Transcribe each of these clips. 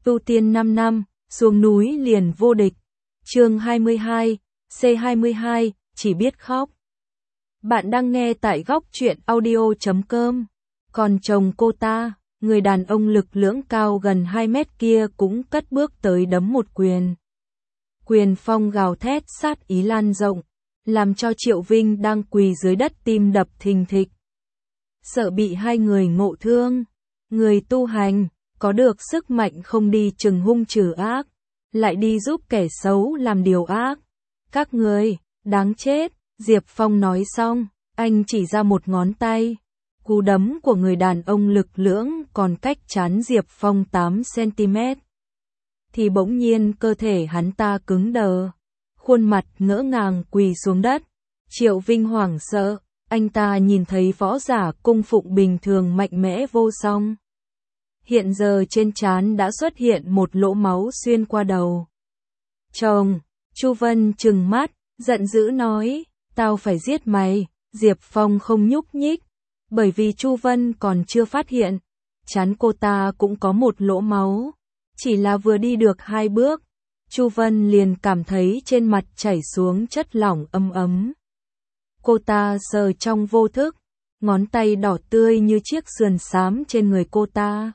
tu tiên 5 năm, xuống núi liền vô địch. Chương 22, C22, chỉ biết khóc. Bạn đang nghe tại góc truyện audio.com. Còn chồng cô ta, người đàn ông lực lưỡng cao gần 2 mét kia cũng cất bước tới đấm một quyền. Quyền phong gào thét sát ý lan rộng, làm cho Triệu Vinh đang quỳ dưới đất tim đập thình thịch. Sợ bị hai người ngộ thương, người tu hành, có được sức mạnh không đi trừng hung trừ ác, lại đi giúp kẻ xấu làm điều ác. Các người, đáng chết, Diệp Phong nói xong, anh chỉ ra một ngón tay. Cú đấm của người đàn ông lực lưỡng còn cách trán Diệp Phong 8 cm. Thì bỗng nhiên cơ thể hắn ta cứng đờ, khuôn mặt ngỡ ngàng quỳ xuống đất. Triệu Vinh hoảng sợ, anh ta nhìn thấy võ giả cung phụng bình thường mạnh mẽ vô song. Hiện giờ trên trán đã xuất hiện một lỗ máu xuyên qua đầu. Chồng, Chu Vân trừng mắt, giận dữ nói, tao phải giết mày. Diệp Phong không nhúc nhích, bởi vì Chu Vân còn chưa phát hiện, trán cô ta cũng có một lỗ máu. Chỉ là vừa đi được 2 bước, Chu Vân liền cảm thấy trên mặt chảy xuống chất lỏng ấm ấm. Cô ta sờ trong vô thức, ngón tay đỏ tươi như chiếc sườn xám trên người cô ta.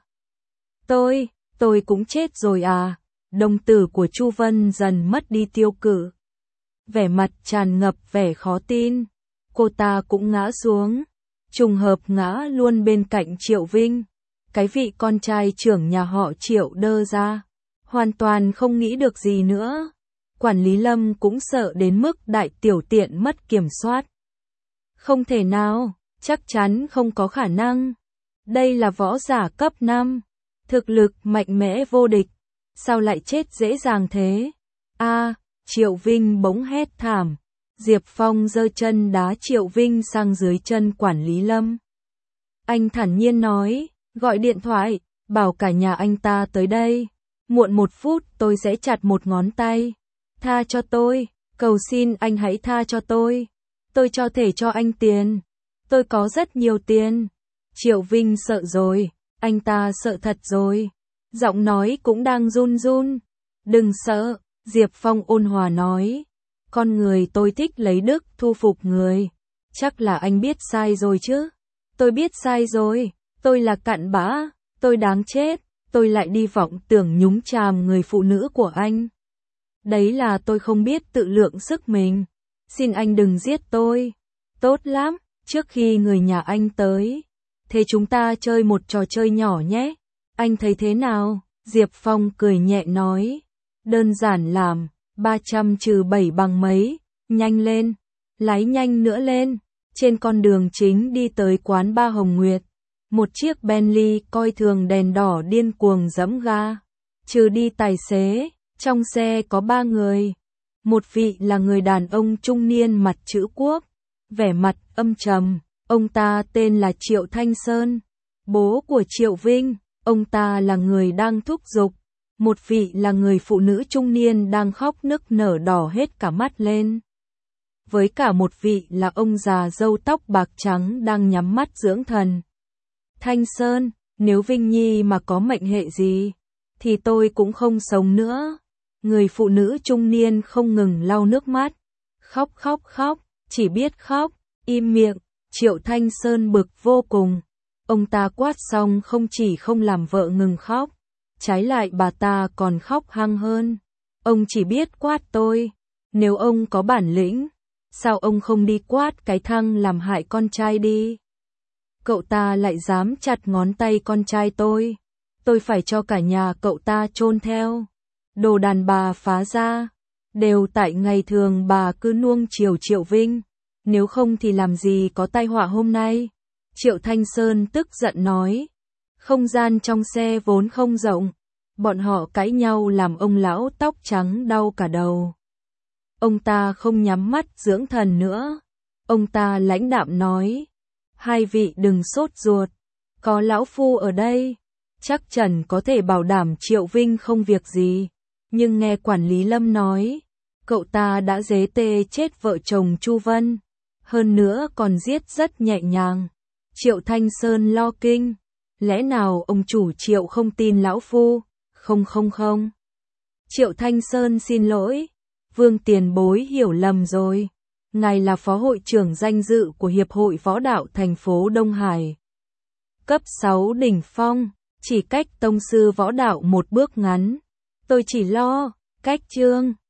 Tôi cũng chết rồi à? Đồng tử của Chu Vân dần mất đi tiêu cự. Vẻ mặt tràn ngập vẻ khó tin. Cô ta cũng ngã xuống, trùng hợp ngã luôn bên cạnh Triệu Vinh. Cái vị con trai trưởng nhà họ Triệu đơ ra, hoàn toàn không nghĩ được gì nữa. Quản lý Lâm cũng sợ đến mức đại tiểu tiện mất kiểm soát. Không thể nào, chắc chắn không có khả năng. Đây là võ giả cấp 5, thực lực mạnh mẽ vô địch, sao lại chết dễ dàng thế? Triệu Vinh bỗng hét thảm. Diệp Phong giơ chân đá Triệu Vinh sang dưới chân quản lý Lâm. Anh thản nhiên nói, gọi điện thoại, bảo cả nhà anh ta tới đây. Muộn 1 phút tôi sẽ chặt một ngón tay. Tha cho tôi, cầu xin anh hãy tha cho tôi. Tôi cho thể cho anh tiền. Tôi có rất nhiều tiền. Triệu Vinh sợ rồi, anh ta sợ thật rồi. Giọng nói cũng đang run run. Đừng sợ, Diệp Phong ôn hòa nói. Con người tôi thích lấy đức thu phục người. Chắc là anh biết sai rồi chứ. Tôi biết sai rồi, tôi là cặn bã, tôi đáng chết, tôi lại đi vọng tưởng nhúng chàm người phụ nữ của anh. Đấy là tôi không biết tự lượng sức mình. Xin anh đừng giết tôi. Tốt lắm, trước khi người nhà anh tới, thế chúng ta chơi một trò chơi nhỏ nhé. Anh thấy thế nào? Diệp Phong cười nhẹ nói. Đơn giản làm, 300 trừ 7 bằng mấy, nhanh lên, lái nhanh nữa lên. Trên con đường chính đi tới quán Ba Hồng Nguyệt, một chiếc Bentley coi thường đèn đỏ điên cuồng giẫm ga. Trừ đi tài xế, trong xe có 3 người. Một vị là người đàn ông trung niên mặt chữ quốc, vẻ mặt âm trầm, ông ta tên là Triệu Thanh Sơn, bố của Triệu Vinh, ông ta là người đang thúc giục. Một vị là người phụ nữ trung niên đang khóc nức nở đỏ hết cả mắt lên. Với cả một vị là ông già râu tóc bạc trắng đang nhắm mắt dưỡng thần. Thanh Sơn, nếu Vinh Nhi mà có mệnh hệ gì, thì tôi cũng không sống nữa. Người phụ nữ trung niên không ngừng lau nước mắt. Khóc khóc khóc, chỉ biết khóc, im miệng. Triệu Thanh Sơn bực vô cùng. Ông ta quát xong không chỉ không làm vợ ngừng khóc, trái lại bà ta còn khóc hăng hơn. Ông chỉ biết quát tôi. Nếu ông có bản lĩnh, sao ông không đi quát cái thằng làm hại con trai đi? Cậu ta lại dám chặt ngón tay con trai tôi. Tôi phải cho cả nhà cậu ta chôn theo. Đồ đàn bà phá ra. Đều tại ngày thường bà cứ nuông chiều Triệu Vinh. Nếu không thì làm gì có tai họa hôm nay? Triệu Thanh Sơn tức giận nói. Không gian trong xe vốn không rộng. Bọn họ cãi nhau làm ông lão tóc trắng đau cả đầu. Ông ta không nhắm mắt dưỡng thần nữa. Ông ta lãnh đạm nói. Hai vị đừng sốt ruột. Có lão phu ở đây. Chắc chắn có thể bảo đảm Triệu Vinh không việc gì. Nhưng nghe quản lý Lâm nói, cậu ta đã giết chết vợ chồng Chu Vân. Hơn nữa còn giết rất nhẹ nhàng. Triệu Thanh Sơn lo kinh. Lẽ nào ông chủ Triệu không tin lão phu? 000. Triệu Thanh Sơn xin lỗi. Vương tiền bối hiểu lầm rồi. Ngài là phó hội trưởng danh dự của Hiệp hội Võ đạo thành phố Đông Hải. Cấp 6 đỉnh phong, chỉ cách tông sư võ đạo một bước ngắn. Tôi chỉ lo, cách chương.